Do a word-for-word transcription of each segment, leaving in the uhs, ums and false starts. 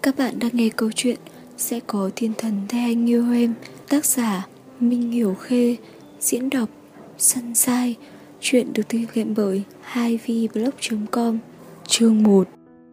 Các bạn đang nghe câu chuyện Sẽ có thiên thần thay anh yêu em, tác giả Minh Hiểu Khê, diễn đọc Sunshine. Chuyện được thực hiện bởi hai v blog chấm com. Chương một.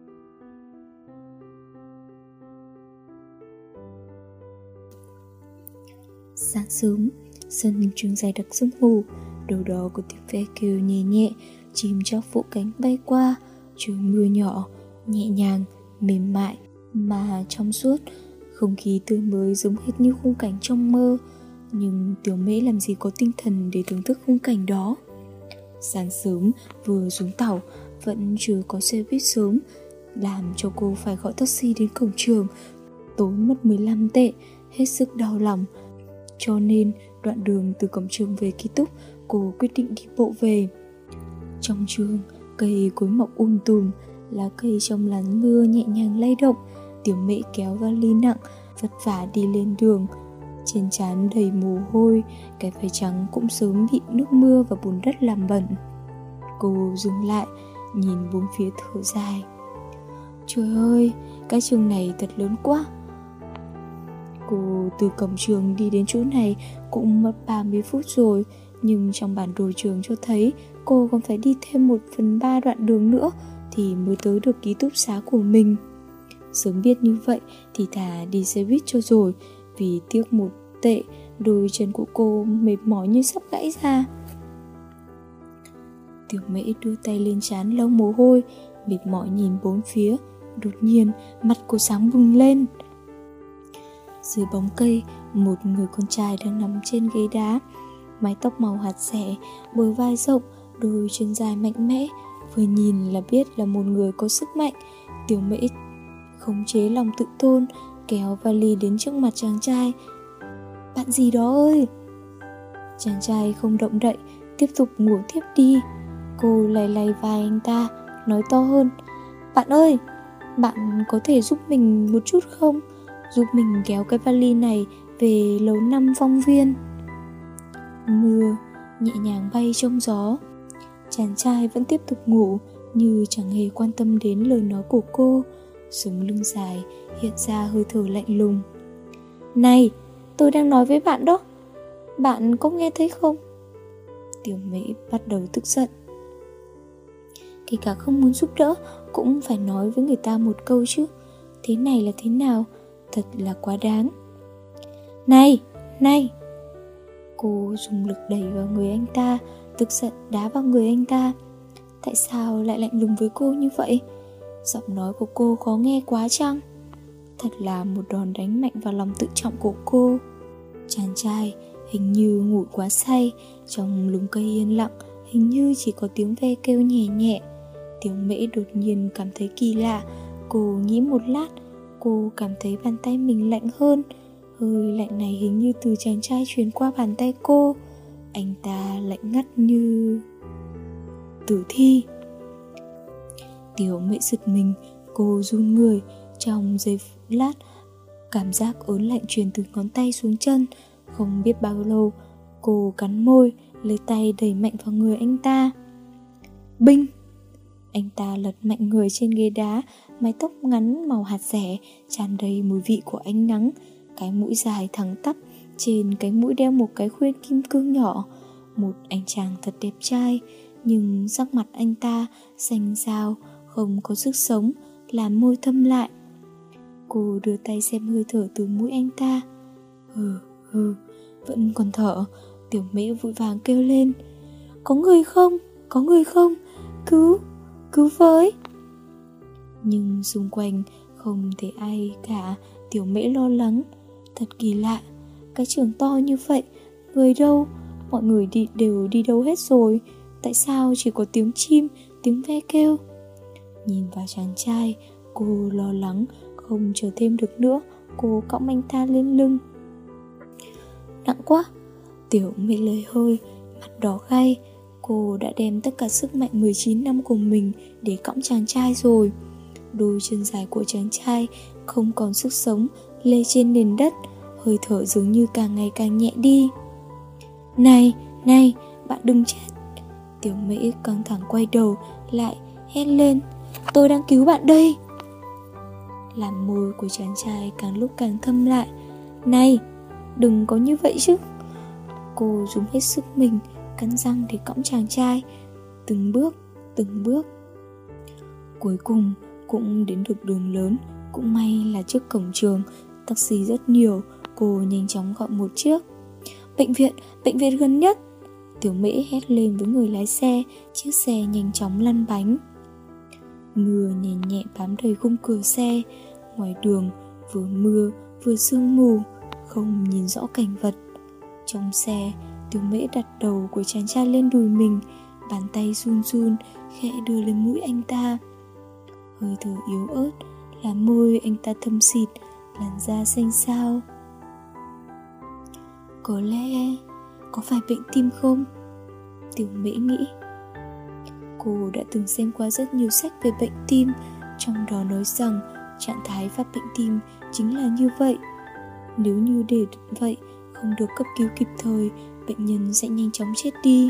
Sáng sớm, sân trường dài đặc giấc ngủ, đầu đó có tiếng ve kêu nhẹ nhẹ, chim chóc vỗ cánh bay qua, trời mưa nhỏ, nhẹ nhàng, mềm mại mà trong suốt, không khí tươi mới giống hệt như khung cảnh trong mơ. Nhưng Tiểu Mễ làm gì có tinh thần để thưởng thức khung cảnh đó. Sáng sớm vừa xuống tàu, vẫn chưa có xe buýt sớm, làm cho cô phải gọi taxi đến cổng trường, tốn mất mười lăm tệ, hết sức đau lòng. Cho nên đoạn đường từ cổng trường về ký túc, cô quyết định đi bộ về. Trong trường, cây cối mọc um tùm, lá cây trong làn mưa nhẹ nhàng lay động. Tiểu Mễ kéo vali nặng, vất vả đi lên đường. Trên trán đầy mồ hôi, cái váy trắng cũng sớm bị nước mưa và bùn đất làm bẩn. Cô dừng lại, nhìn bốn phía thở dài. Trời ơi, cái trường này thật lớn quá. Cô từ cổng trường đi đến chỗ này cũng mất ba mươi phút rồi, nhưng trong bản đồ trường cho thấy cô còn phải đi thêm một phần ba đoạn đường nữa thì mới tới được ký túc xá của mình. Sớm biết như vậy thì thà đi xe buýt cho rồi, vì tiếc một tệ, đôi chân của cô mệt mỏi như sắp gãy ra. Tiểu Mễ đưa tay lên trán lau mồ hôi, mệt mỏi nhìn bốn phía. Đột nhiên mặt cô sáng bừng lên. Dưới bóng cây, một người con trai đang nằm trên ghế đá, mái tóc màu hạt rẻ, bờ vai rộng, đôi chân dài mạnh mẽ, vừa nhìn là biết là một người có sức mạnh. Tiểu Mễ khống chế lòng tự tôn, kéo vali đến trước mặt chàng trai. Bạn gì đó ơi! Chàng trai không động đậy, tiếp tục ngủ tiếp đi. Cô lay lay vai anh ta, nói to hơn. Bạn ơi, bạn có thể giúp mình một chút không? Giúp mình kéo cái vali này về lầu năm Phong Viên. Mưa nhẹ nhàng bay trong gió. Chàng trai vẫn tiếp tục ngủ, như chẳng hề quan tâm đến lời nói của cô. Sống lưng dài hiện ra hơi thở lạnh lùng. Này, tôi đang nói với bạn đó, bạn có nghe thấy không? Tiểu Mễ bắt đầu tức giận. Kể cả không muốn giúp đỡ cũng phải nói với người ta một câu chứ. Thế này là thế nào? Thật là quá đáng. Này, này! Cô dùng lực đẩy vào người anh ta, tức giận đá vào người anh ta. Tại sao lại lạnh lùng với cô như vậy? Giọng nói của cô khó nghe quá chăng? Thật là một đòn đánh mạnh vào lòng tự trọng của cô. Chàng trai hình như ngủ quá say. Trong lùm cây yên lặng, hình như chỉ có tiếng ve kêu nhẹ nhẹ. Tiểu Mễ đột nhiên cảm thấy kỳ lạ. Cô nghĩ một lát, cô cảm thấy bàn tay mình lạnh hơn. Hơi lạnh này hình như từ chàng trai truyền qua bàn tay cô. Anh ta lạnh ngắt như tử thi. Tiểu Mễ giật mình, cô run người. Trong giây lát, cảm giác ớn lạnh truyền từ ngón tay xuống chân. Không biết bao lâu, cô cắn môi, lấy tay đẩy mạnh vào người anh ta. Binh! Anh ta lật mạnh người trên ghế đá, mái tóc ngắn màu hạt rẻ, tràn đầy mùi vị của ánh nắng. Cái mũi dài thẳng tắp, trên cái mũi đeo một cái khuyên kim cương nhỏ. Một anh chàng thật đẹp trai, nhưng sắc mặt anh ta xanh xao, không có sức sống, làm môi thâm lại. Cô đưa tay xem hơi thở từ mũi anh ta. Hừ, hừ, vẫn còn thở. Tiểu Mễ vội vàng kêu lên. Có người không? Có người không? Cứu, cứu với! Nhưng xung quanh không thấy ai cả. Tiểu Mễ lo lắng. Thật kỳ lạ, cái trường to như vậy, người đâu? Mọi người đi đều đi đâu hết rồi? Tại sao chỉ có tiếng chim, tiếng ve kêu? Nhìn vào chàng trai, cô lo lắng, không chờ thêm được nữa. Cô cõng anh ta lên lưng. Nặng quá! Tiểu Mễ lấy hơi, mặt đỏ gay. Cô đã đem tất cả sức mạnh mười chín năm của mình để cõng chàng trai rồi. Đôi chân dài của chàng trai không còn sức sống, lê trên nền đất. Hơi thở dường như càng ngày càng nhẹ đi. Này, này, bạn đừng chết! Tiểu Mễ căng thẳng quay đầu lại, hét lên. Tôi đang cứu bạn đây! làm môi của chàng trai càng lúc càng thâm lại. Này, đừng có như vậy chứ. Cô dùng hết sức mình, cắn răng để cõng chàng trai, từng bước, từng bước. Cuối cùng cũng đến được đường lớn. Cũng may là trước cổng trường taxi rất nhiều. Cô nhanh chóng gọi một chiếc. Bệnh viện, bệnh viện gần nhất. Tiểu Mễ hét lên với người lái xe. Chiếc xe nhanh chóng lăn bánh. Mưa nhẹ nhẹ bám đầy khung cửa xe. Ngoài đường vừa mưa vừa sương mù, không nhìn rõ cảnh vật. Trong xe, Tiểu Mễ đặt đầu của chàng trai lên đùi mình, bàn tay run run khẽ đưa lên mũi anh ta. Hơi thở yếu ớt, là môi anh ta thâm xịt, làn da xanh xao. Có lẽ có phải bệnh tim không? Tiểu Mễ nghĩ. Cô đã từng xem qua rất nhiều sách về bệnh tim, trong đó nói rằng trạng thái phát bệnh tim chính là như vậy. Nếu như để vậy không được cấp cứu kịp thời, bệnh nhân sẽ nhanh chóng chết đi.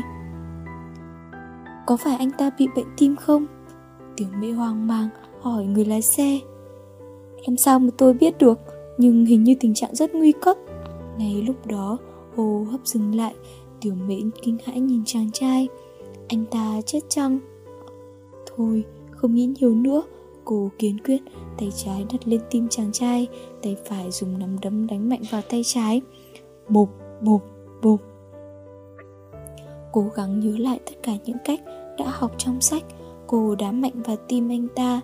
Có phải anh ta bị bệnh tim không? Tiểu Mễ hoang mang hỏi người lái xe. Làm sao mà tôi biết được, nhưng hình như tình trạng rất nguy cấp. Ngay lúc đó, hô hấp dừng lại. Tiểu Mễ kinh hãi nhìn chàng trai. Anh ta chết chăng? Thôi, không nghĩ nhiều nữa. Cô kiên quyết, tay trái đặt lên tim chàng trai, tay phải dùng nắm đấm đánh mạnh vào tay trái. Bộp, bộp, bộp. Cố gắng nhớ lại tất cả những cách đã học trong sách. Cô đá mạnh vào tim anh ta.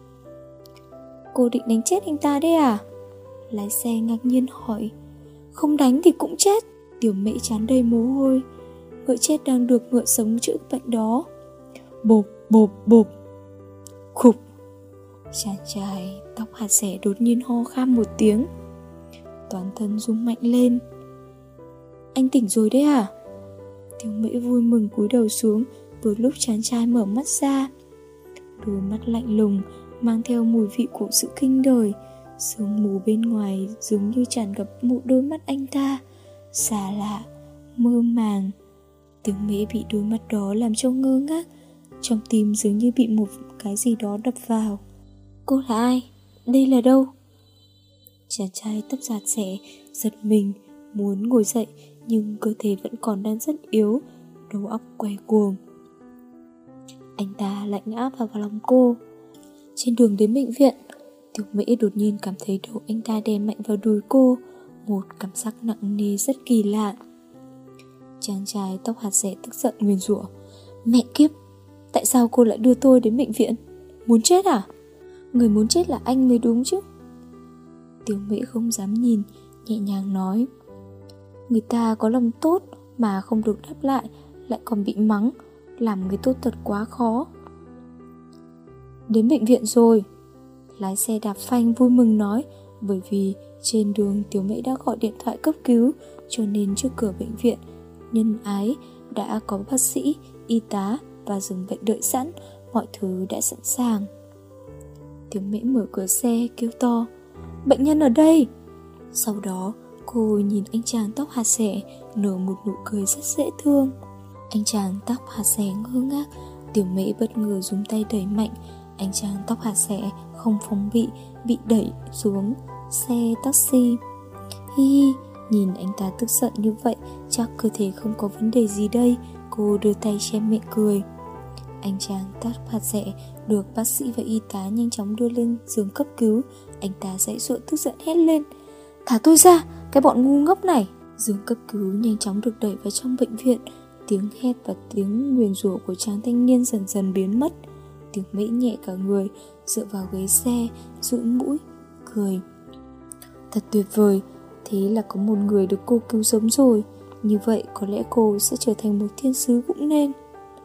Cô định đánh chết anh ta đấy à? Lái xe ngạc nhiên hỏi. Không đánh thì cũng chết. Tiểu Mễ trán đầy mồ hôi. Ngựa chết đang được ngựa sống chữa bệnh đó. Bộp, bộp, bộp. Khục. Chàng trai tóc hạt xẻ đột nhiên ho khan một tiếng. Toàn thân rung mạnh lên. Anh tỉnh rồi đấy à? Tiểu Mễ vui mừng cúi đầu xuống. Vừa lúc chàng trai mở mắt ra, đôi mắt lạnh lùng mang theo mùi vị của sự kinh đời. Sương mù bên ngoài giống như tràn ngập một đôi mắt anh ta, xa lạ, mơ màng. Tiểu Mễ bị đôi mắt đó làm cho ngơ ngác. Trong tim dường như bị một cái gì đó đập vào. Cô là ai? Đây là đâu? Chàng trai tóc rạt rẻ giật mình, muốn ngồi dậy nhưng cơ thể vẫn còn đang rất yếu, đầu óc quay cuồng. Anh ta lại ngã vào lòng cô. Trên đường đến bệnh viện, Tiểu Mễ đột nhiên cảm thấy đầu anh ta đè mạnh vào đùi cô. Một cảm giác nặng nề rất kỳ lạ. Chàng trai tóc hạt rẻ tức giận nguyền rủa. Mẹ kiếp, tại sao cô lại đưa tôi đến bệnh viện? Muốn chết à? Người muốn chết là anh mới đúng chứ. Tiểu Mễ không dám nhìn, nhẹ nhàng nói. Người ta có lòng tốt mà không được đáp lại, lại còn bị mắng. Làm người tốt thật quá khó. Đến bệnh viện rồi. Lái xe đạp phanh vui mừng nói. Bởi vì trên đường Tiểu Mễ đã gọi điện thoại cấp cứu, cho nên trước cửa bệnh viện nhân ái đã có bác sĩ, y tá và giường bệnh đợi sẵn. Mọi thứ đã sẵn sàng. Tiểu Mễ mở cửa xe kêu to. Bệnh nhân ở đây. Sau đó cô nhìn anh chàng tóc hạt xẻ nở một nụ cười rất dễ thương. Anh chàng tóc hạt xẻ ngơ ngác. Tiểu Mễ bất ngờ dùng tay đẩy mạnh. Anh chàng tóc hạt xẻ không phòng bị, bị đẩy xuống xe taxi. Hi hi, nhìn anh ta tức giận như vậy, chắc cơ thể không có vấn đề gì đây. Cô đưa tay che miệng cười. Anh chàng tóc hạt xẻ được bác sĩ và y tá nhanh chóng đưa lên giường cấp cứu. Anh ta giãy giụa tức giận hét lên. Thả tôi ra, cái bọn ngu ngốc này. Giường cấp cứu nhanh chóng được đẩy vào trong bệnh viện. Tiếng hét và tiếng nguyền rủa của chàng thanh niên dần dần biến mất. Tiểu Mễ nhẹ cả người, dựa vào ghế xe, dụi mũi, cười. Thật tuyệt vời, thế là có một người được cô cứu sống rồi. Như vậy có lẽ cô sẽ trở thành một thiên sứ cũng nên.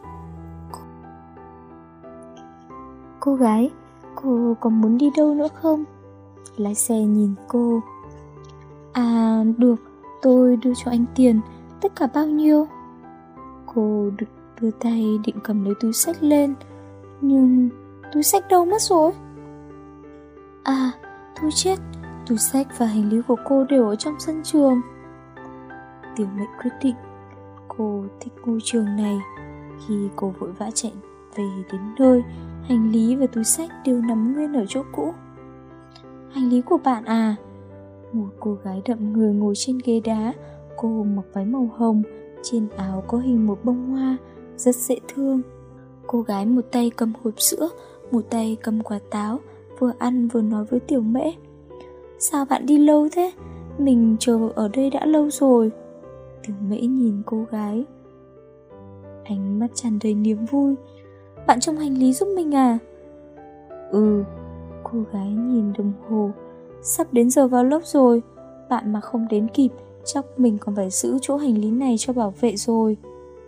Cô gái, cô còn muốn đi đâu nữa không? Lái xe nhìn cô. À được, tôi đưa cho anh tiền. Tất cả bao nhiêu? Cô được đưa tay định cầm lấy túi xách lên. Nhưng túi xách đâu mất rồi? À, thôi chết, túi xách và hành lý của cô đều ở trong sân trường. Tiểu Mễ quyết định cô thích ngôi trường này. Khi cô vội vã chạy về đến nơi, hành lý và túi xách đều nằm nguyên ở chỗ cũ. Hành lý của bạn à? Một cô gái đậm người ngồi trên ghế đá. Cô mặc váy màu hồng, trên áo có hình một bông hoa, rất dễ thương. Cô gái một tay cầm hộp sữa, một tay cầm quả táo, vừa ăn vừa nói với Tiểu Mễ. Sao bạn đi lâu thế? Mình chờ ở đây đã lâu rồi. Tiểu Mễ nhìn cô gái, ánh mắt tràn đầy niềm vui. Bạn trông hành lý giúp mình à? Ừ. Cô gái nhìn đồng hồ. Sắp đến giờ vào lớp rồi. Bạn mà không đến kịp, chắc mình còn phải giữ chỗ hành lý này cho bảo vệ rồi.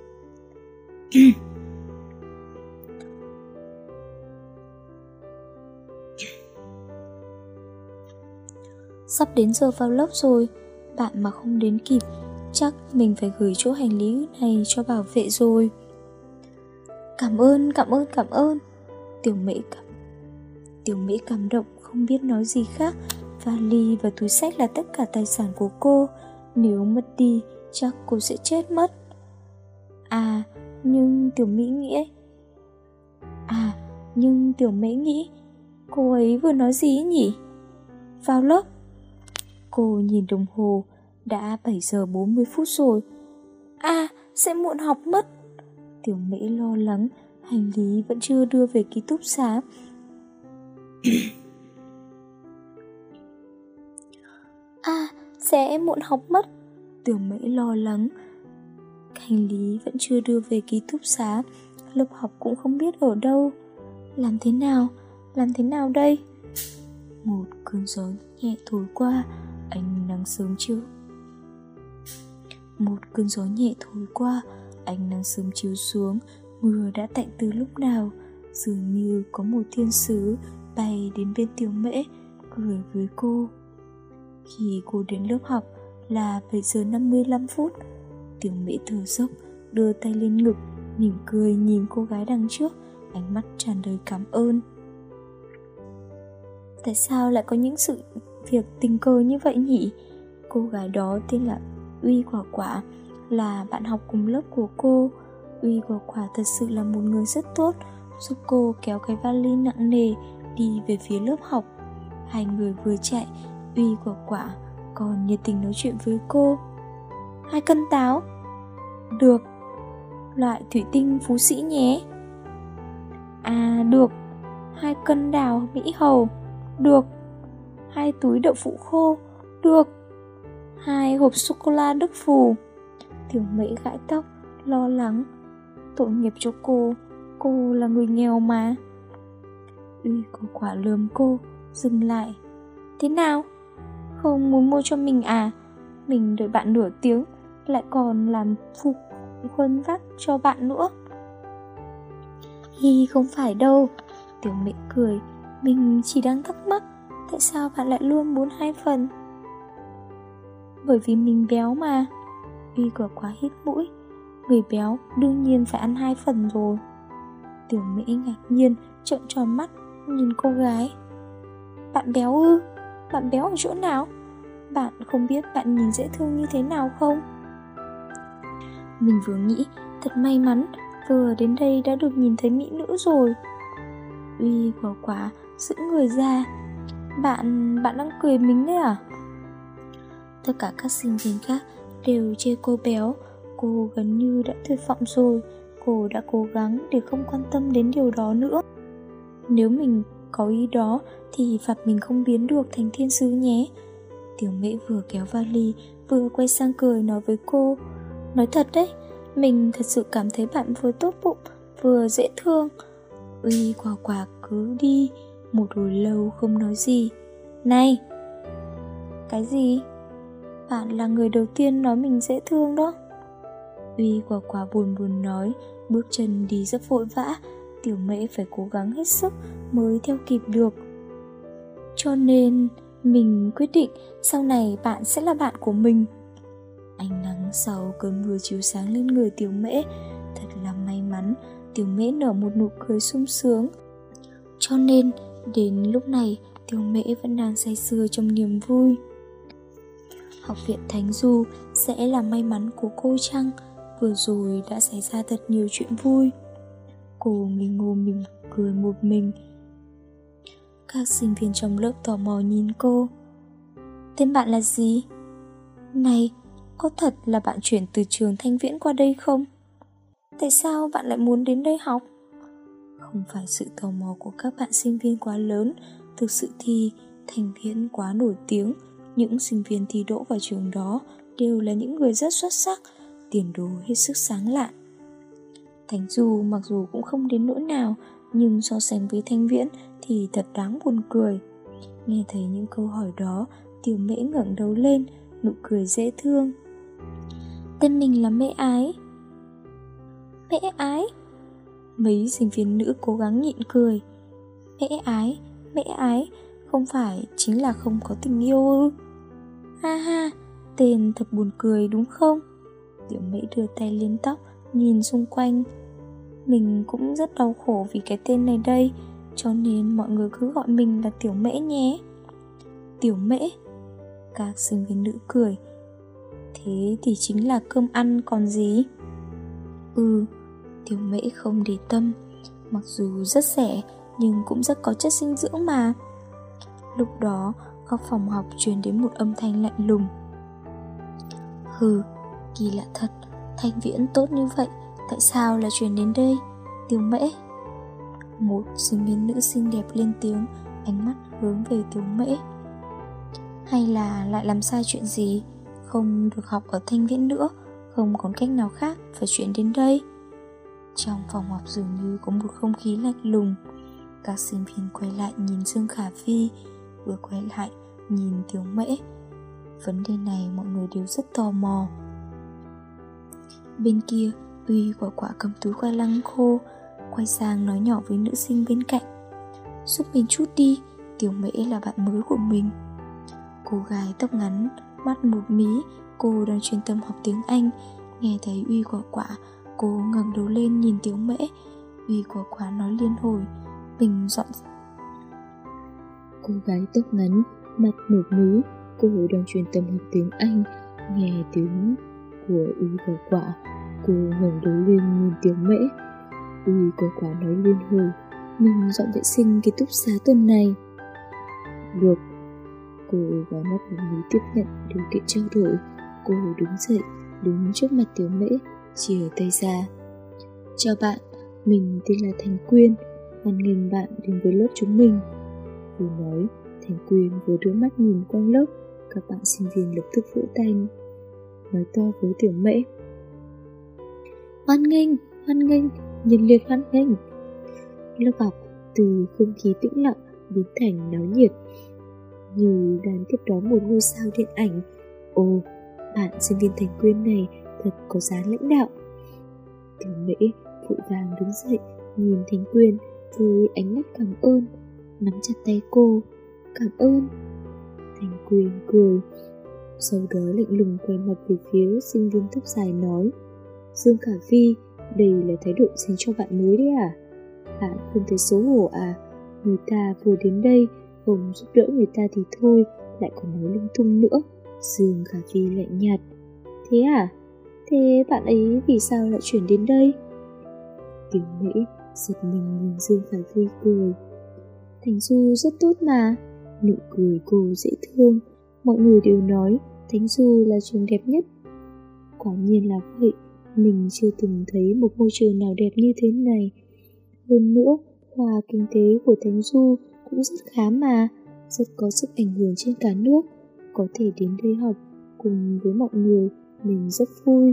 Sắp đến giờ vào lớp rồi. Bạn mà không đến kịp, chắc mình phải gửi chỗ hành lý này cho bảo vệ rồi. Cảm ơn, cảm ơn, cảm ơn. Tiểu Mễ cảm Tiểu Mễ cảm động không biết nói gì khác. Vali và túi xách là tất cả tài sản của cô. Nếu mất đi, chắc cô sẽ chết mất. À, nhưng Tiểu Mễ nghĩ À, nhưng Tiểu Mễ nghĩ cô ấy vừa nói gì ấy nhỉ? Vào lớp. Cô nhìn đồng hồ, đã bảy giờ bốn mươi phút rồi. À, sẽ muộn học mất. Tiểu Mễ lo lắng, hành lý vẫn chưa đưa về ký túc xá. À, sẽ muộn học mất. Tiểu Mễ lo lắng, hành lý vẫn chưa đưa về ký túc xá. Lớp học cũng không biết ở đâu. Làm thế nào? Làm thế nào đây? Một cơn gió nhẹ thổi qua, ánh nắng sớm chiếu. Một cơn gió nhẹ thổi qua, ánh nắng sớm chiếu xuống. Mưa đã tạnh từ lúc nào. Dường như có một thiên sứ bay đến bên Tiểu Mễ, cười với cô. Khi cô đến lớp học là bảy giờ năm mươi lăm phút. Tiểu Mễ thở dốc, đưa tay lên ngực, mỉm cười nhìn cô gái đằng trước, ánh mắt tràn đầy cảm ơn. Tại sao lại có những sự việc tình cờ như vậy nhỉ? Cô gái đó tên là Uy Quả Quả, là bạn học cùng lớp của cô. Uy Quả Quả thật sự là một người rất tốt, giúp cô kéo cái vali nặng nề đi về phía lớp học. Hai người vừa chạy, Uy Quả Quả còn nhiệt tình nói chuyện với cô. Hai cân táo. Được. Loại thủy tinh Phú Sĩ nhé. À được. Hai cân đào Mỹ Hầu. Được. Hai túi đậu phụ khô. Được. Hai hộp sô-cô-la Đức Phù. Tiểu Mễ gãi tóc, lo lắng. Tội nghiệp cho cô, cô là người nghèo mà. Uy Quả Quả lườm cô, dừng lại. Thế nào? Không muốn mua cho mình à? Mình đợi bạn nửa tiếng, lại còn làm phục khuôn vác cho bạn nữa. Hi, không phải đâu. Tiểu Mễ cười. Mình chỉ đang thắc mắc, tại sao bạn lại luôn muốn hai phần? Bởi vì mình béo mà. Uy Quả Quả hít mũi. Người béo đương nhiên phải ăn hai phần rồi. Tiểu Mễ ngạc nhiên, trợn tròn mắt nhìn cô gái. Bạn béo ư? Bạn béo ở chỗ nào? Bạn không biết bạn nhìn dễ thương như thế nào không? Mình vừa nghĩ thật may mắn, vừa đến đây đã được nhìn thấy mỹ nữ rồi. Uy Quả Quả sững người ra. Bạn, bạn đang cười mình đấy à? Tất cả các sinh viên khác đều chê cô béo. Cô gần như đã tuyệt vọng rồi. Cô đã cố gắng để không quan tâm đến điều đó nữa. Nếu mình có ý đó thì phạt mình không biến được thành thiên sứ nhé. Tiểu Mễ vừa kéo vali vừa quay sang cười nói với cô. Nói thật đấy, mình thật sự cảm thấy bạn vừa tốt bụng vừa dễ thương. Uy Quả Quả cứ đi một hồi lâu không nói gì. Này! Cái gì? Bạn là người đầu tiên nói mình dễ thương đó. Uy Quả Quả buồn buồn nói, bước chân đi rất vội vã. Tiểu Mễ phải cố gắng hết sức mới theo kịp được. Cho nên mình quyết định sau này bạn sẽ là bạn của mình. Ánh nắng sau cơn mưa chiếu sáng lên người Tiểu Mễ. Thật là may mắn. Tiểu Mễ nở một nụ cười sung sướng. Cho nên đến lúc này Tiểu Mễ vẫn đang say sưa trong niềm vui. Học viện Thánh Du sẽ là may mắn của cô chăng? Vừa rồi đã xảy ra thật nhiều chuyện vui. Cô nghi ngô mình cười một mình. Các sinh viên trong lớp tò mò nhìn cô. Tên bạn là gì? Này, có thật là bạn chuyển từ trường Thanh Viễn qua đây không? Tại sao bạn lại muốn đến đây học? Không phải sự tò mò của các bạn sinh viên quá lớn, thực sự thì Thanh Viễn quá nổi tiếng. Những sinh viên thi đỗ vào trường đó đều là những người rất xuất sắc, tiền đồ hết sức sáng lạn. Thánh Du mặc dù cũng không đến nỗi nào, nhưng so sánh với Thanh Viễn thì thật đáng buồn cười. Nghe thấy những câu hỏi đó, Tiểu Mễ ngẩng đầu lên, nụ cười dễ thương. Tên mình là Mễ Ái. Mễ Ái? Mấy sinh viên nữ cố gắng nhịn cười. Mễ Ái, Mễ Ái, không phải chính là không có tình yêu ư? Ha ha, tên thật buồn cười đúng không? Tiểu Mễ đưa tay lên tóc, nhìn xung quanh. Mình cũng rất đau khổ vì cái tên này đây, cho nên mọi người cứ gọi mình là Tiểu Mễ nhé. Tiểu Mễ? Các sinh viên nữ cười. Thế thì chính là cơm ăn còn gì? Ừ, Tiểu Mễ không để tâm. Mặc dù rất rẻ nhưng cũng rất có chất dinh dưỡng mà. Lúc đó góc phòng học truyền đến một âm thanh lạnh lùng. Hừ, kỳ lạ thật, Thanh Viễn tốt như vậy, tại sao lại truyền đến đây? Tiểu Mễ. Một sinh viên nữ xinh đẹp lên tiếng, ánh mắt hướng về Tiểu Mễ. Hay là lại làm sai chuyện gì, không được học ở Thanh Viễn nữa, không còn cách nào khác phải chuyển đến đây? Trong phòng học dường như có một không khí lạnh lùng. Các sinh viên quay lại nhìn Dương Khả Phi, vừa quay lại nhìn Tiểu Mễ. Vấn đề này mọi người đều rất tò mò. Bên kia, Uy quả quả cầm túi khoai lang khô, quay sang nói nhỏ với nữ sinh bên cạnh. Giúp mình chút đi, Tiểu Mễ là bạn mới của mình. Cô gái tóc ngắn, mắt một mí, cô đang chuyên tâm học tiếng Anh. Nghe thấy Uy quả quả, cô ngẩng đầu lên nhìn Tiểu Mễ. Uy quả quả nói liên hồi, mình dọn. Cô gái tóc ngắn, mặt một mí, cô đang chuyên tâm học tiếng Anh. Nghe tiếng của Uy quả quả, cô ngẩng đầu lên nhìn Tiểu Mễ. Uy quả quả nói liên hồi, mình dọn vệ sinh ký túc xá tuần này. Được. Cô gái mắt một mí tiếp nhận điều kiện trao đổi. Cô đứng dậy, đứng trước mặt Tiểu Mễ, chìa tay ra. Chào bạn, mình tên là Thành Quyên, hoan nghênh bạn đến với lớp chúng mình. Vừa nói, Thành Quyên vừa đưa mắt nhìn quanh lớp. Các bạn sinh viên lập tức vỗ tay, nói to với Tiểu Mễ. Hoan nghênh, hoan nghênh, nhiệt liệt hoan nghênh. Lớp học từ không khí tĩnh lặng biến thành náo nhiệt, như đang tiếp đón một ngôi sao điện ảnh. Ồ, bạn sinh viên Thành Quyên này thật có dáng lãnh đạo. Tiểu Mễ vội vàng đứng dậy, nhìn Thành Quyên với ánh mắt cảm ơn, nắm chặt tay cô. Cảm ơn. Thành Quyên cười, sau đó lạnh lùng quay mặt về phía sinh viên tóc dài nói. Dương Khả Vi, đây là thái độ dành cho bạn mới đấy à? Bạn không thấy xấu hổ à? Người ta vừa đến đây, không giúp đỡ người ta thì thôi, lại còn nói lung tung nữa. Dương Khả Vi lạnh nhạt. Thế à? Thế bạn ấy vì sao lại chuyển đến đây? Tiểu Mễ giật mình nhìn Dương Khả Vi cười. Thành Du rất tốt mà. Nụ cười cô dễ thương. Mọi người đều nói Thánh Du là trường đẹp nhất. Quả nhiên là vậy, mình chưa từng thấy một môi trường nào đẹp như thế này. Hơn nữa, khoa kinh tế của Thánh Du cũng rất khá mà, rất có sức ảnh hưởng trên cả nước. Có thể đến đây học cùng với mọi người, mình rất vui.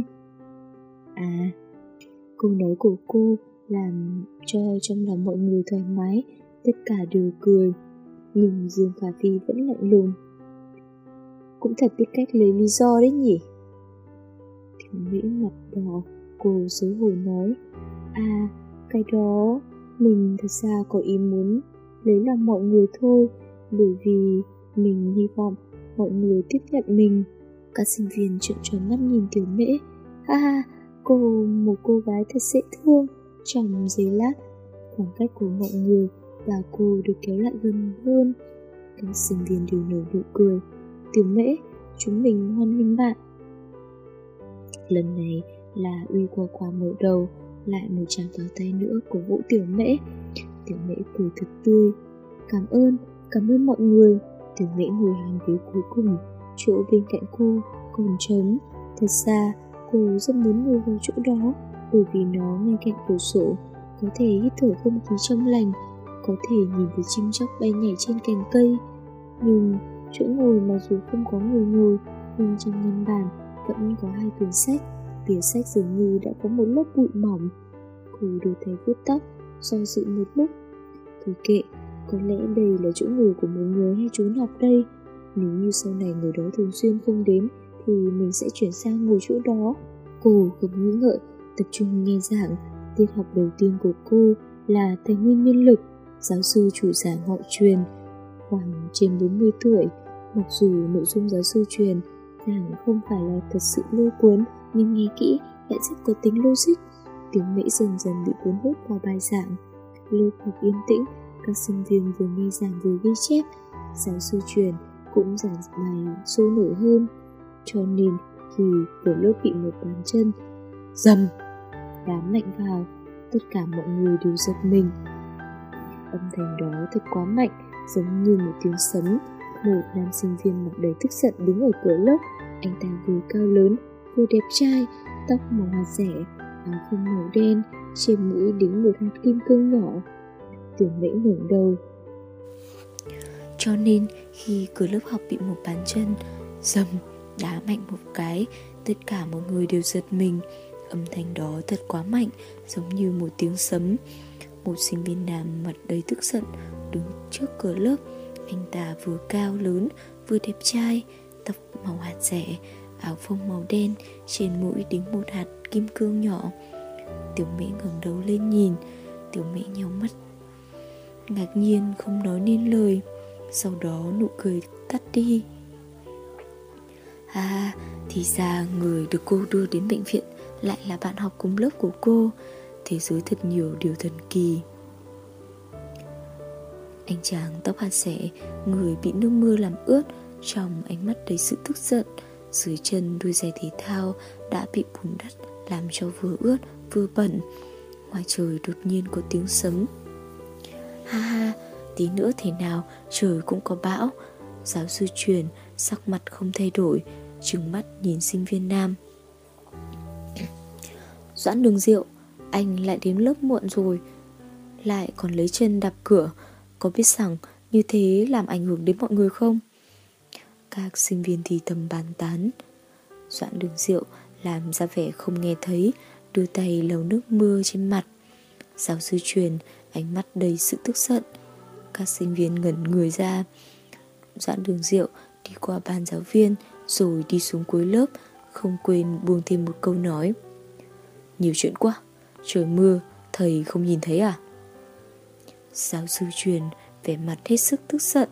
À, câu nói của cô làm cho trong lòng mọi người thoải mái, tất cả đều cười. Nhưng Dương Khả Phi vẫn lạnh lùng. Cũng thật biết cách lấy lý do đấy nhỉ. Tiểu Mỹ mặt đỏ, cô xấu hổ nói. À, cái đó mình thật ra có ý muốn lấy lòng mọi người thôi, bởi vì mình hy vọng mọi người tiếp nhận mình. Các sinh viên trợn tròn mắt nhìn Tiểu Mễ. Ha ha, cô một cô gái thật dễ thương. Trong giây lát, khoảng cách của mọi người và cô được kéo lại gần hơn. Các sinh viên đều nở nụ cười. Tiểu Mễ, chúng mình hoan nghênh bạn. Lần này là Uy quả quả mở đầu, lại một tràng pháo tay nữa của Vũ Tiểu Mễ. Tiểu Mễ cười thật tươi. Cảm ơn, cảm ơn mọi người. Tiểu Mễ ngồi hàng ghế cuối cùng, chỗ bên cạnh cô còn trống. Thật ra cô rất muốn ngồi vào chỗ đó, bởi vì nó ngay cạnh cửa sổ, có thể hít thở không khí trong lành, có thể nhìn thấy chim chóc bay nhảy trên cành cây. Nhưng chỗ ngồi mặc dù không có người ngồi, nhưng trong ngăn bàn vẫn có hai quyển sách. Bìa sách dường như đã có một lớp bụi mỏng. Cô đưa tay vuốt tóc, do dự một lúc. Thôi kệ, có lẽ đây là chỗ ngồi của một người hay trốn học đây. Nếu như sau này người đó thường xuyên không đến thì mình sẽ chuyển sang ngồi chỗ đó. Cô không nghĩ ngợi, tập trung nghe giảng. Tiết học đầu tiên của cô là tài nguyên nhân lực. Giáo sư chủ giảng họ Truyền, khoảng trên bốn mươi tuổi. Mặc dù nội dung giáo sư truyền giảng không phải là thật sự lôi cuốn, nhưng nghe kỹ lại rất có tính logic. Tiểu Mễ dần dần bị cuốn hút vào bài giảng. Lớp học yên tĩnh, các sinh viên vừa nghe giảng vừa ghi chép. Giáo sư Truyền cũng giảng bài sôi nổi hơn. Cho nên khi cửa lớp bị một bàn chân dầm đá mạnh vào, tất cả mọi người đều giật mình. Âm thanh đó thật quá mạnh, giống như một tiếng sấm. Một nam sinh viên mặt đầy tức giận đứng ở cửa lớp. Anh ta vừa cao lớn vừa đẹp trai, tóc màu hạt rẻ, áo phông màu đen, trên mũi đính một hạt kim cương nhỏ. Tiểu Mễ ngẩng đầu. Cho nên khi cửa lớp học bị một bàn chân dầm đá mạnh một cái, tất cả mọi người đều giật mình. Âm thanh đó thật quá mạnh, giống như một tiếng sấm. Một sinh viên nam mặt đầy tức giận đứng trước cửa lớp. Anh ta vừa cao lớn vừa đẹp trai, tóc màu hạt rẻ, áo phông màu đen, trên mũi đính một hạt kim cương nhỏ. Tiểu Mễ ngẩng đầu lên nhìn. Tiểu Mễ nhíu mắt, ngạc nhiên không nói nên lời. Sau đó nụ cười tắt đi. À, thì ra người được cô đưa đến bệnh viện lại là bạn học cùng lớp của cô. Thế giới thật nhiều điều thần kỳ. Anh chàng tóc hạt rẻ, người bị nước mưa làm ướt, trong ánh mắt đầy sự tức giận. Dưới chân đôi giày thể thao đã bị bùn đất làm cho vừa ướt vừa bẩn. Ngoài trời đột nhiên có tiếng sấm. Ha ha, tí nữa thế nào trời cũng có bão. Giáo sư Truyền sắc mặt không thay đổi, trừng mắt nhìn sinh viên nam. Doãn Đường Diệu, anh lại đến lớp muộn rồi, lại còn lấy chân đạp cửa. Có biết rằng như thế làm ảnh hưởng đến mọi người không? Các sinh viên thì thầm bàn tán. Doãn Đường Diệu làm ra vẻ không nghe thấy, đưa tay lau nước mưa trên mặt. Giáo sư Truyền ánh mắt đầy sự tức giận. Các sinh viên ngẩn người ra. Doãn Đường Diệu đi qua ban giáo viên rồi đi xuống cuối lớp, không quên buông thêm một câu nói. Nhiều chuyện quá, trời mưa, thầy không nhìn thấy à? Giáo sư Truyền vẻ mặt hết sức tức giận.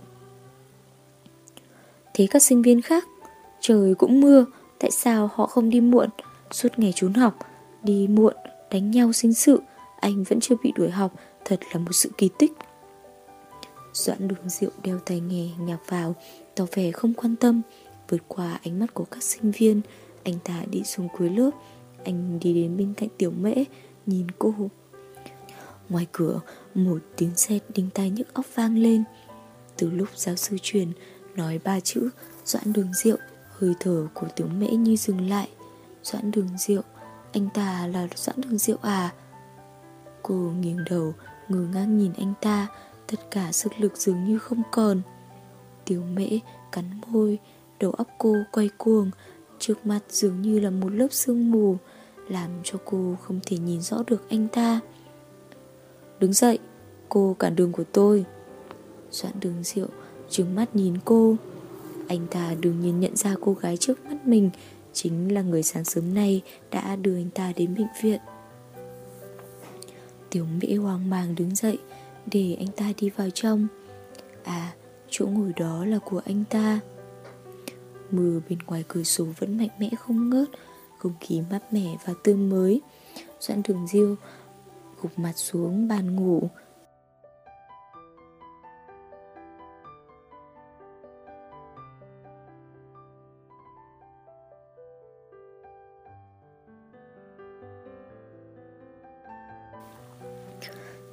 Thế các sinh viên khác, trời cũng mưa, tại sao họ không đi muộn? Suốt ngày trốn học, đi muộn, đánh nhau sinh sự, anh vẫn chưa bị đuổi học, thật là một sự kỳ tích. Doãn Đường Diệu đeo tai nghe nhạc vào, tỏ vẻ không quan tâm. Vượt qua ánh mắt của các sinh viên, anh ta đi xuống cuối lớp. Anh đi đến bên cạnh Tiểu Mễ, nhìn cô. Ngoài cửa, một tiếng sét đinh tai nhức óc vang lên. Từ lúc giáo sư Truyền nói ba chữ Doãn Đường Diệu, hơi thở của Tiểu Mễ như dừng lại. Doãn Đường Diệu, anh ta là Doãn Đường Diệu à? Cô nghiêng đầu, ngơ ngác nhìn anh ta, tất cả sức lực dường như không còn. Tiểu Mễ cắn môi, đầu óc cô quay cuồng, trước mắt dường như là một lớp sương mù, làm cho cô không thể nhìn rõ được anh ta. Đứng dậy, cô cản đường của tôi. Doãn Đường Diệu trừng mắt nhìn cô. Anh ta đương nhiên nhận ra cô gái trước mắt mình chính là người sáng sớm nay đã đưa anh ta đến bệnh viện. Tiểu Mễ hoang mang đứng dậy để anh ta đi vào trong. À, chỗ ngồi đó là của anh ta. Mưa bên ngoài cửa sổ vẫn mạnh mẽ không ngớt, không khí mát mẻ và tươi mới. Doãn Đường Diệu gục mặt xuống bàn ngủ.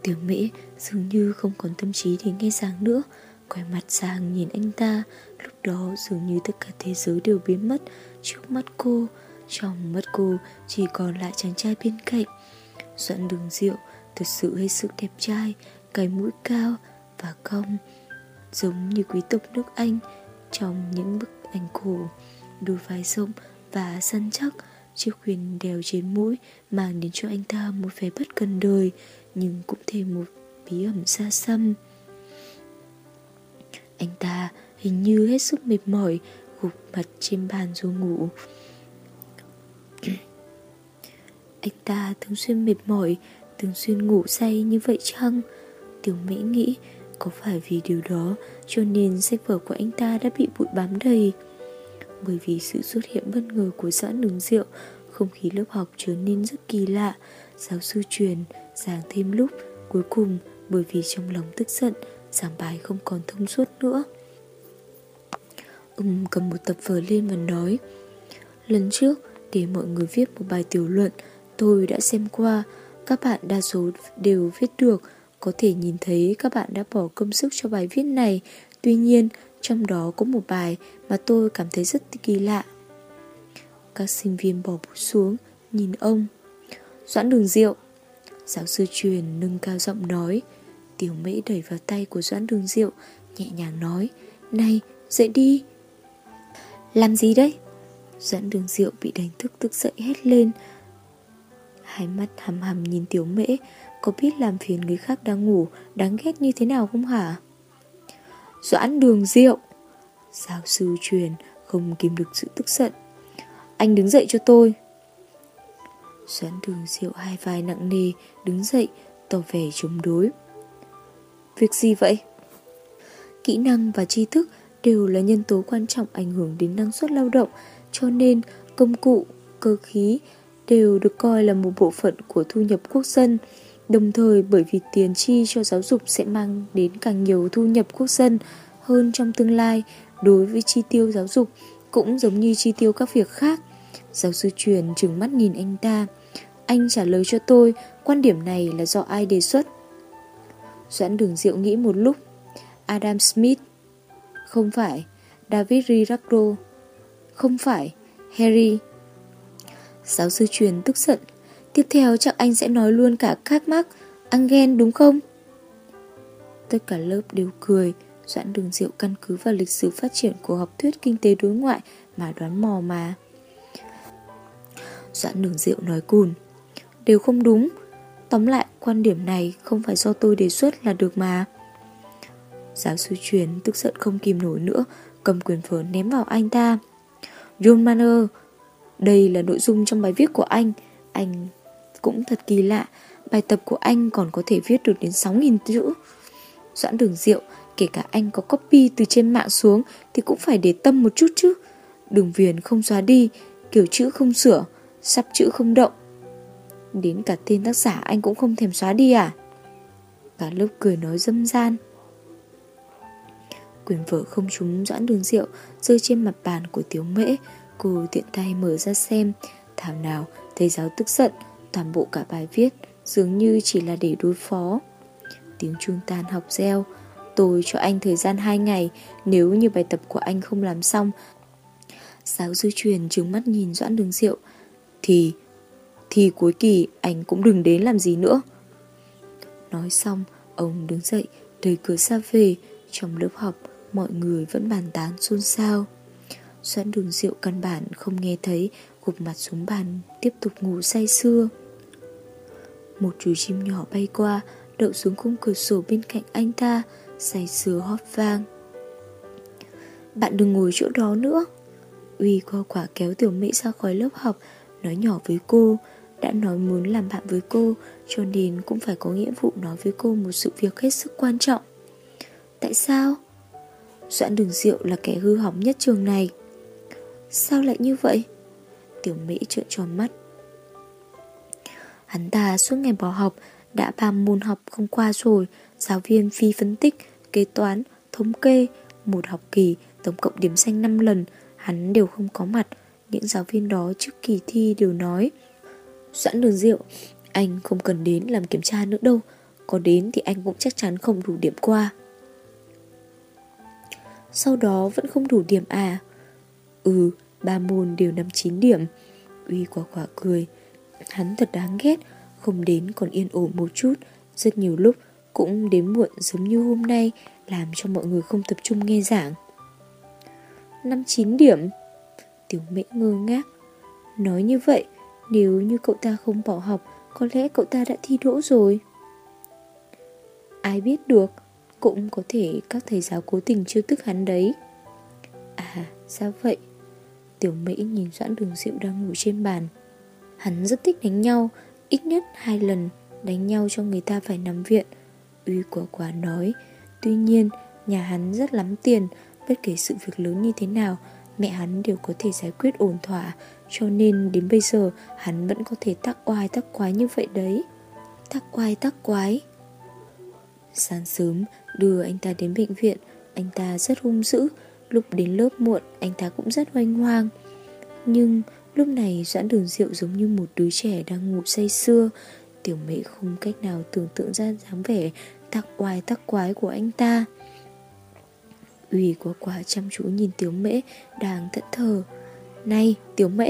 Tiểu Mễ dường như không còn tâm trí để nghe giảng nữa, quay mặt sang nhìn anh ta. Lúc đó dường như tất cả thế giới đều biến mất trước mắt cô. Trong mắt cô chỉ còn lại chàng trai bên cạnh. Doãn Đường Diệu thật sự hết sức đẹp trai, cái mũi cao và cong giống như quý tộc nước Anh trong những bức ảnh cổ, đôi vai rộng và săn chắc, chiếc huyền đeo trên mũi mang đến cho anh ta một vẻ bất cần đời, nhưng cũng thêm một bí ẩn xa xăm. Anh ta hình như hết sức mệt mỏi, gục mặt trên bàn rồi ngủ. Anh ta thường xuyên mệt mỏi, thường xuyên ngủ say như vậy chăng? Tiểu Mễ nghĩ, có phải vì điều đó cho nên sách vở của anh ta đã bị bụi bám đầy? Bởi vì sự xuất hiện bất ngờ của Doãn Đường Diệu, không khí lớp học trở nên rất kỳ lạ. Giáo sư truyền giảng thêm lúc, cuối cùng bởi vì trong lòng tức giận, giảng bài không còn thông suốt nữa. Ông cầm một tập vở lên và nói: lần trước để mọi người viết một bài tiểu luận, tôi đã xem qua, các bạn đa số đều viết được. Có thể nhìn thấy các bạn đã bỏ công sức cho bài viết này. Tuy nhiên trong đó có một bài mà tôi cảm thấy rất kỳ lạ. Các sinh viên bỏ bút xuống, nhìn ông. Doãn Đường Diệu, giáo sư truyền nâng cao giọng nói. Tiểu Mễ đẩy vào tay của Doãn Đường Diệu, nhẹ nhàng nói: này, dậy đi. Làm gì đấy? Doãn Đường Diệu bị đánh thức tức dậy hét lên. Hai mắt hằm hằm nhìn Tiểu Mễ. Có biết làm phiền người khác đang ngủ đáng ghét như thế nào không hả? Doãn Đường Diệu, giáo sư truyền không kìm được sự tức giận. Anh đứng dậy cho tôi. Doãn Đường Diệu hai vai nặng nề đứng dậy, tỏ vẻ chống đối. Việc gì vậy? Kỹ năng và tri thức đều là nhân tố quan trọng ảnh hưởng đến năng suất lao động, cho nên công cụ, cơ khí đều được coi là một bộ phận của thu nhập quốc dân. Đồng thời bởi vì tiền chi cho giáo dục sẽ mang đến càng nhiều thu nhập quốc dân hơn trong tương lai, đối với chi tiêu giáo dục cũng giống như chi tiêu các việc khác. Giáo sư truyền trừng mắt nhìn anh ta. Anh trả lời cho tôi, quan điểm này là do ai đề xuất? Doãn Đường Diệu nghĩ một lúc. Adam Smith. Không phải. David Ricardo. Không phải. Harry. Giáo sư truyền tức giận. Tiếp theo chắc anh sẽ nói luôn cả Karl Marx, Engels đúng không? Tất cả lớp đều cười. Doãn Đường Diệu căn cứ vào lịch sử phát triển của học thuyết kinh tế đối ngoại mà đoán mò mà. Doãn Đường Diệu nói cùn. Đều không đúng. Tóm lại quan điểm này không phải do tôi đề xuất là được mà. Giáo sư truyền tức giận không kìm nổi nữa, cầm quyển vở ném vào anh ta. John Manner, đây là nội dung trong bài viết của anh. Anh cũng thật kỳ lạ, bài tập của anh còn có thể viết được đến sáu nghìn chữ. Doãn Đường Diệu, kể cả anh có copy từ trên mạng xuống thì cũng phải để tâm một chút chứ. Đường viền không xóa đi, kiểu chữ không sửa, sắp chữ không động. Đến cả tên tác giả anh cũng không thèm xóa đi à? Cả lớp cười nói dâm gian. Quyển vở không trúng Doãn Đường Diệu rơi trên mặt bàn của Tiểu Mễ. Cô tiện tay mở ra xem. Thảo nào thầy giáo tức giận. Toàn bộ cả bài viết dường như chỉ là để đối phó. Tiếng chuông tan học reo. Tôi cho anh thời gian hai ngày. Nếu như bài tập của anh không làm xong. Giáo sư truyền trừng mắt nhìn Doãn Đường Diệu. Thì Thì cuối kỳ anh cũng đừng đến làm gì nữa. Nói xong ông đứng dậy đẩy cửa ra về. Trong lớp học mọi người vẫn bàn tán xôn xao. Doãn Đường Diệu căn bản không nghe thấy, gục mặt xuống bàn tiếp tục ngủ say sưa. Một chú chim nhỏ bay qua, đậu xuống khung cửa sổ bên cạnh anh ta, say sưa hót vang. Bạn đừng ngồi chỗ đó nữa. Uy co quả kéo Tiểu Mễ ra khỏi lớp học, nói nhỏ với cô. Đã nói muốn làm bạn với cô, cho nên cũng phải có nghĩa vụ nói với cô một sự việc hết sức quan trọng. Tại sao? Doãn Đường Diệu là kẻ hư hỏng nhất trường này. Sao lại như vậy? Tiểu Mễ trợn tròn mắt. Hắn ta suốt ngày bỏ học, đã ba môn học không qua rồi. Giáo viên phi phân tích, kế toán, thống kê. Một học kỳ tổng cộng điểm xanh năm lần, hắn đều không có mặt. Những giáo viên đó trước kỳ thi đều nói: Doãn Đường Diệu, anh không cần đến làm kiểm tra nữa đâu. có đến thì anh cũng chắc chắn không đủ điểm qua. Sau đó vẫn không đủ điểm à? Ừ, ba môn đều năm chín điểm. Uy Quả Quả cười. Hắn thật đáng ghét, không đến còn yên ổn một chút, rất nhiều lúc cũng đến muộn giống như hôm nay, làm cho mọi người không tập trung nghe giảng. Năm chín điểm? Tiểu Mễ ngơ ngác. Nói như vậy, nếu như cậu ta không bỏ học, có lẽ cậu ta đã thi đỗ rồi. Ai biết được, cũng có thể các thầy giáo cố tình trêu tức hắn đấy. À, sao vậy? Tiểu Mễ nhìn Doãn Đường Diệu đang ngủ trên bàn. Hắn rất thích đánh nhau, ít nhất hai lần đánh nhau cho người ta phải nằm viện. Uy Quả Quả nói. Tuy nhiên, nhà hắn rất lắm tiền, bất kể sự việc lớn như thế nào, mẹ hắn đều có thể giải quyết ổn thỏa, cho nên đến bây giờ hắn vẫn có thể tắc oai tắc quái như vậy đấy. Tắc oai tắc quái. Sáng sớm đưa anh ta đến bệnh viện, anh ta rất hung dữ. Lúc đến lớp muộn, anh ta cũng rất oanh hoang. Nhưng lúc này Doãn Đường Diệu giống như một đứa trẻ đang ngủ say sưa. Tiểu Mễ không cách nào tưởng tượng ra dáng vẻ tắc oai tắc quái của anh ta. Uy Quả Quả chăm chú nhìn Tiểu Mễ đang thẫn thờ. Này Tiểu Mễ.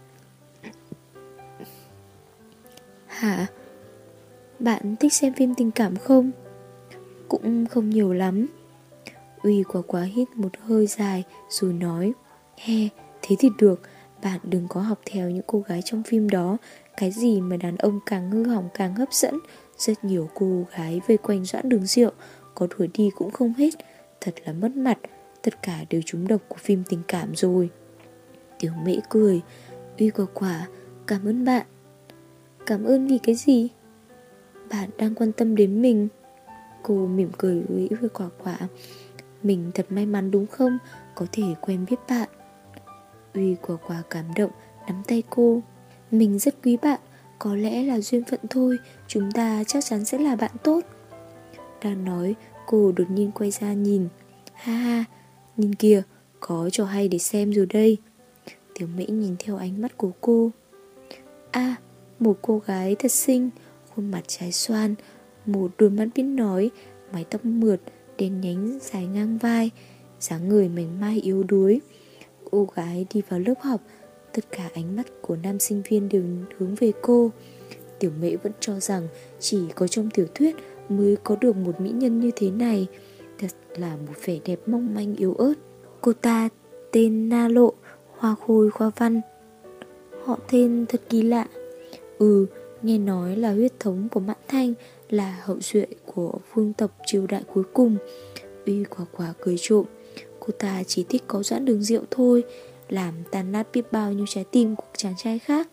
Hả? Bạn thích xem phim tình cảm không? Cũng không nhiều lắm. Uy Quả Quả hít một hơi dài rồi nói. He, thế thì được. Bạn đừng có học theo những cô gái trong phim đó. Cái gì mà đàn ông càng hư hỏng càng hấp dẫn. Rất nhiều cô gái vây quanh Doãn Đường Diệu, có đuổi đi cũng không hết. Thật là mất mặt. Tất cả đều trúng độc của phim tình cảm rồi. Tiểu Mễ cười. Uy Quả Quả, cảm ơn bạn. Cảm ơn vì cái gì? Bạn đang quan tâm đến mình. Cô mỉm cười với Uy Quả Quả. Mình thật may mắn đúng không? Có thể quen biết bạn. Uy Quả Quả cảm động nắm tay cô. Mình rất quý bạn. Có lẽ là duyên phận thôi. Chúng ta chắc chắn sẽ là bạn tốt. Đang nói, cô đột nhiên quay ra nhìn. Ha ha, nhìn kìa, có trò hay để xem rồi đây. Tiểu Mễ nhìn theo ánh mắt của cô. À, một cô gái thật xinh, khuôn mặt trái xoan, một đôi mắt biết nói, mái tóc mượt, đen nhánh dài ngang vai, dáng người mảnh mai yếu đuối. Cô gái đi vào lớp học, tất cả ánh mắt của nam sinh viên đều hướng về cô. Tiểu Mễ vẫn cho rằng chỉ có trong tiểu thuyết mới có được một mỹ nhân như thế này. Thật là một vẻ đẹp mong manh yếu ớt. Cô ta tên Na Lộ, hoa khôi khoa văn. Họ tên thật kỳ lạ. Ừ, nghe nói là huyết thống của Mãn Thanh, là hậu duệ của vương tộc triều đại cuối cùng. Uy Quả Quả cười trộm. Cô ta chỉ thích có Doãn Đường Diệu thôi, làm tan nát biết bao nhiêu trái tim của chàng trai khác.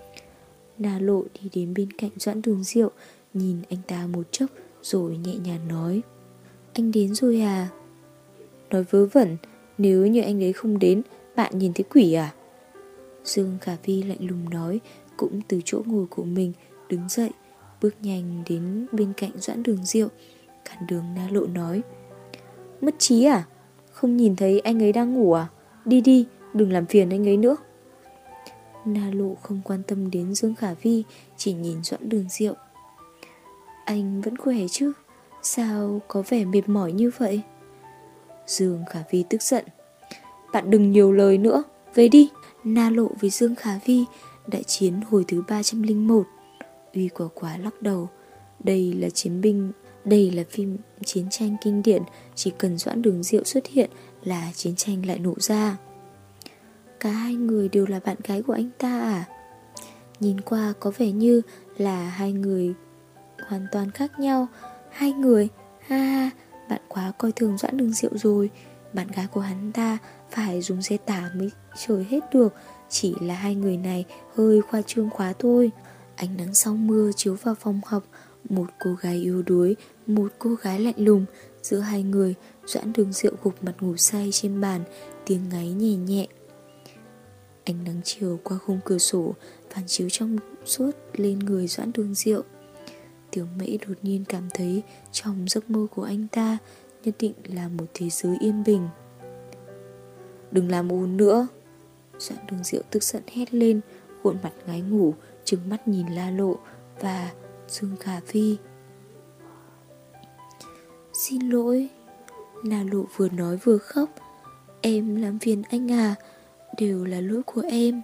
Na Lộ đi đến bên cạnh Doãn Đường Diệu, nhìn anh ta một chốc rồi nhẹ nhàng nói. Anh đến rồi à? Nói vớ vẩn, nếu như anh ấy không đến, bạn nhìn thấy quỷ à? Dương Khả Vi lạnh lùng nói, cũng từ chỗ ngồi của mình đứng dậy, bước nhanh đến bên cạnh Doãn Đường Diệu, cản đường Na Lộ nói. Mất trí à? Không nhìn thấy anh ấy đang ngủ à? Đi đi, đừng làm phiền anh ấy nữa. Na Lộ không quan tâm đến Dương Khả Vi, chỉ nhìn Doãn Đường Diệu. Anh vẫn khỏe chứ? Sao có vẻ mệt mỏi như vậy? Dương Khả Vi tức giận. Bạn đừng nhiều lời nữa, về đi. Na Lộ với Dương Khả Vi, đại chiến hồi thứ ba trăm lẻ một. Uy Quả Quả lắc đầu. Đây là chiến binh, đây là phim chiến tranh kinh điển, chỉ cần Doãn Đường Diệu xuất hiện là chiến tranh lại nổ ra. Cả hai người đều là bạn gái của anh ta à? Nhìn qua có vẻ như là hai người hoàn toàn khác nhau. Hai người, ha ha, bạn quá coi thường Doãn Đường Diệu rồi. Bạn gái của hắn ta phải dùng xe tải mới chở hết được. Chỉ là hai người này hơi khoa trương quá thôi. Ánh nắng sau mưa chiếu vào phòng học. Một cô gái yếu đuối, một cô gái lạnh lùng. Giữa hai người, Doãn Đường Diệu gục mặt ngủ say trên bàn, tiếng ngáy nhẹ nhẹ. Ánh nắng chiều qua khung cửa sổ phản chiếu trong suốt lên người Doãn Đường Diệu. Tiểu Mễ đột nhiên cảm thấy trong giấc mơ của anh ta nhất định là một thế giới yên bình. Đừng làm ồn nữa. Doãn Đường Diệu tức giận hét lên, khuôn mặt ngái ngủ, trừng mắt nhìn La Lộ và Dương Khả Vi. Xin lỗi. Na Lộ vừa nói vừa khóc. Em làm phiền anh à, đều là lỗi của em.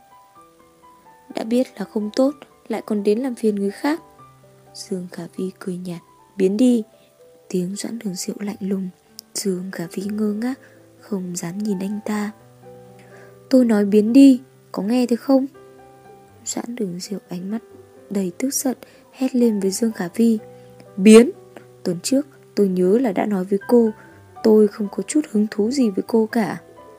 Đã biết là không tốt, lại còn đến làm phiền người khác. Dương Khả Vi cười nhạt. Biến đi. Tiếng Doãn Đường Diệu lạnh lùng. Dương Khả Vi ngơ ngác, không dám nhìn anh ta. Tôi nói biến đi, có nghe thấy không? Doãn Đường Diệu ánh mắt đầy tức giận, hét lên với Dương Khả Vi. Biến! Tuần trước tôi nhớ là đã nói với cô, tôi không có chút hứng thú gì với cô cả.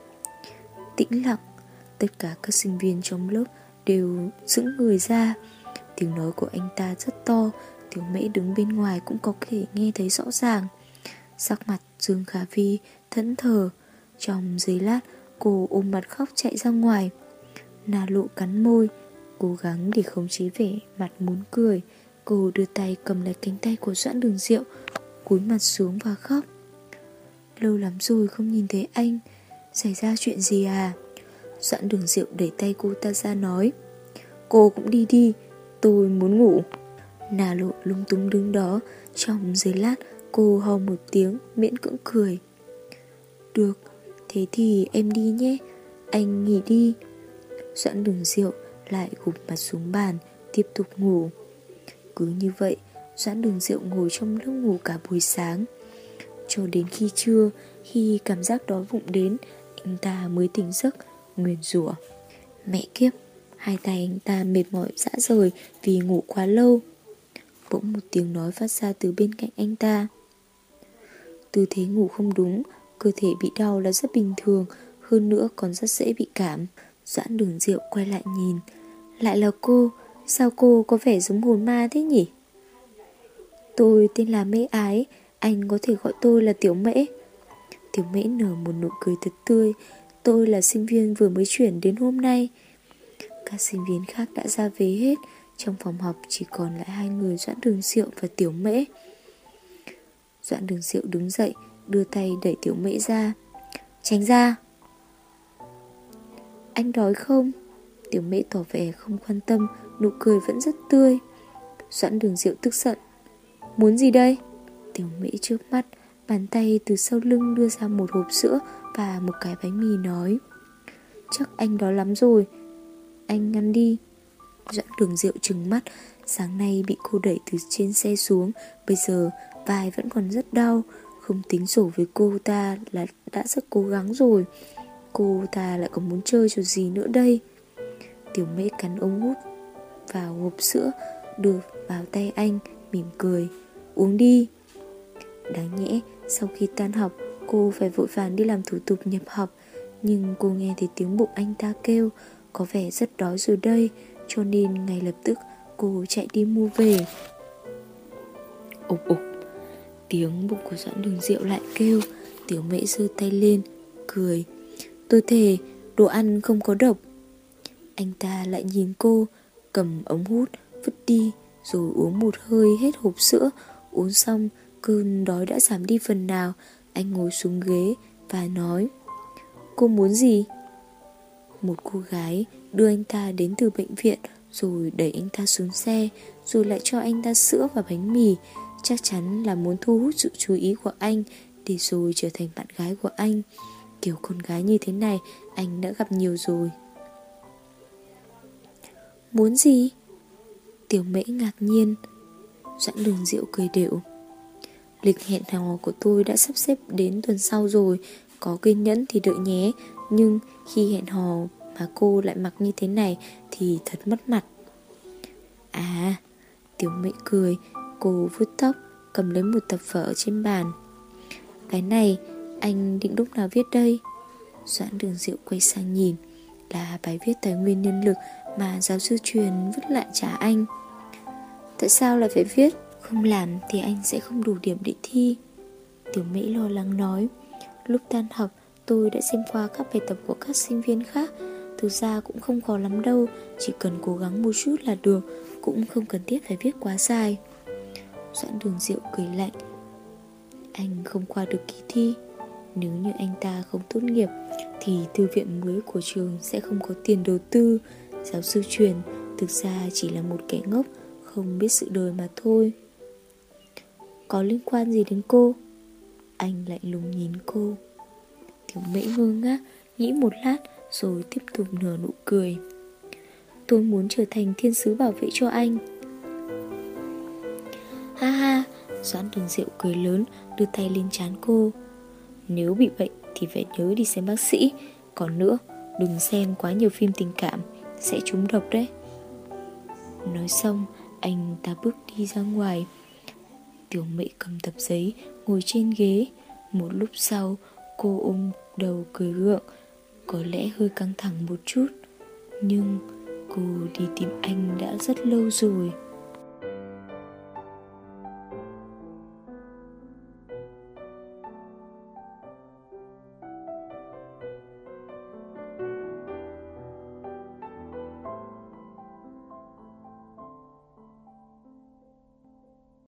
Tĩnh lặng. Tất cả các sinh viên trong lớp đều sững người ra. Tiếng nói của anh ta rất to. Tiểu Mễ đứng bên ngoài cũng có thể nghe thấy rõ ràng. Sắc mặt Dương Khả Vi thẫn thờ. Trong giây lát, cô ôm mặt khóc chạy ra ngoài. Na Lộ cắn môi, cố gắng để khống chế vẻ mặt muốn cười. Cô đưa tay cầm lấy cánh tay của Doãn Đường Diệu, cúi mặt xuống và khóc. Lâu lắm rồi không nhìn thấy anh, xảy ra chuyện gì à? Doãn Đường Diệu đẩy tay cô ta ra nói. Cô cũng đi đi, tôi muốn ngủ. Na Lộ lung tung đứng đó. Trong giây lát cô hò một tiếng, miễn cưỡng cười. Được, thế thì em đi nhé, anh nghỉ đi. Doãn Đường Diệu lại gục mặt xuống bàn, tiếp tục ngủ. Cứ như vậy, Doãn Đường Diệu ngồi trong lớp ngủ cả buổi sáng. Cho đến khi trưa, khi cảm giác đói bụng đến, anh ta mới tỉnh giấc, nguyền rủa. Mẹ kiếp, hai tay anh ta mệt mỏi rã rời vì ngủ quá lâu. Bỗng một tiếng nói phát ra từ bên cạnh anh ta. Tư thế ngủ không đúng, cơ thể bị đau là rất bình thường, hơn nữa còn rất dễ bị cảm. Doãn Đường Diệu quay lại nhìn. Lại là cô, sao cô có vẻ giống hồn ma thế nhỉ? Tôi tên là Mễ Ái, anh có thể gọi tôi là Tiểu Mễ. Tiểu Mễ nở một nụ cười thật tươi. Tôi là sinh viên vừa mới chuyển đến hôm nay. Các sinh viên khác đã ra về hết. Trong phòng học chỉ còn lại hai người, Doãn Đường Diệu và Tiểu Mễ. Doãn Đường Diệu đứng dậy, đưa tay đẩy Tiểu Mễ ra. Tránh ra. Anh đói không? Tiểu Mễ tỏ vẻ không quan tâm, nụ cười vẫn rất tươi. Doãn Đường Diệu tức giận. Muốn gì đây? Tiểu Mễ trước mắt, bàn tay từ sau lưng đưa ra một hộp sữa và một cái bánh mì nói. Chắc anh đói lắm rồi, anh ăn đi. Doãn Đường Diệu trừng mắt. Sáng nay bị cô đẩy từ trên xe xuống, bây giờ vai vẫn còn rất đau. Không tính sổ với cô ta là đã rất cố gắng rồi. Cô ta lại còn muốn chơi trò gì nữa đây? Tiểu Mễ cắn ống hút vào hộp sữa, đưa vào tay anh, mỉm cười. Uống đi. Đáng nhẽ sau khi tan học cô phải vội vàng đi làm thủ tục nhập học, nhưng cô nghe thấy tiếng bụng anh ta kêu, có vẻ rất đói rồi đây, cho nên ngay lập tức cô chạy đi mua về. Ục ục, tiếng bụng của Doãn Đường Diệu lại kêu. Tiểu Mễ giơ tay lên, cười. Tôi thề, đồ ăn không có độc. Anh ta lại nhìn cô, cầm ống hút, vứt đi, rồi uống một hơi hết hộp sữa. Uống xong, cơn đói đã giảm đi phần nào. Anh ngồi xuống ghế và nói. Cô muốn gì? Một cô gái đưa anh ta đến từ bệnh viện, rồi đẩy anh ta xuống xe, rồi lại cho anh ta sữa và bánh mì. Chắc chắn là muốn thu hút sự chú ý của anh, để rồi trở thành bạn gái của anh. Kiểu con gái như thế này anh đã gặp nhiều rồi. Muốn gì? Tiểu Mễ ngạc nhiên. Doãn Đường Diệu cười đểu. Lịch hẹn hò của tôi đã sắp xếp đến tuần sau rồi, có kiên nhẫn thì đợi nhé. Nhưng khi hẹn hò mà cô lại mặc như thế này thì thật mất mặt. À, Tiểu Mễ cười. Cô vuốt tóc, cầm lấy một tập vở trên bàn. Cái này anh định lúc nào viết đây? Doãn Đường Diệu quay sang nhìn. Là bài viết tài nguyên nhân lực mà giáo sư Truyền vứt lại trả anh. Tại sao lại phải viết? Không làm thì anh sẽ không đủ điểm để thi. Tiểu Mễ lo lắng nói. Lúc tan học tôi đã xem qua các bài tập của các sinh viên khác. Thực ra cũng không khó lắm đâu, chỉ cần cố gắng một chút là được, cũng không cần thiết phải viết quá dài. Doãn Đường Diệu cười lạnh. Anh không qua được kỳ thi. Nếu như anh ta không tốt nghiệp thì thư viện mới của trường sẽ không có tiền đầu tư. Giáo sư Truyền thực ra chỉ là một kẻ ngốc, không biết sự đời mà thôi. Có liên quan gì đến cô? Anh lạnh lùng nhìn cô. Tiểu Mễ ngơ ngác, nghĩ một lát rồi tiếp tục nở nụ cười. Tôi muốn trở thành thiên sứ bảo vệ cho anh. Ha ha, Doãn Đường Diệu cười lớn, đưa tay lên trán cô. Nếu bị bệnh thì phải nhớ đi xem bác sĩ. Còn nữa, đừng xem quá nhiều phim tình cảm, sẽ trúng độc đấy. Nói xong, anh ta bước đi ra ngoài. Tiểu Mễ cầm tập giấy, ngồi trên ghế. Một lúc sau, cô ôm đầu cười gượng. Có lẽ hơi căng thẳng một chút, nhưng cô đi tìm anh đã rất lâu rồi.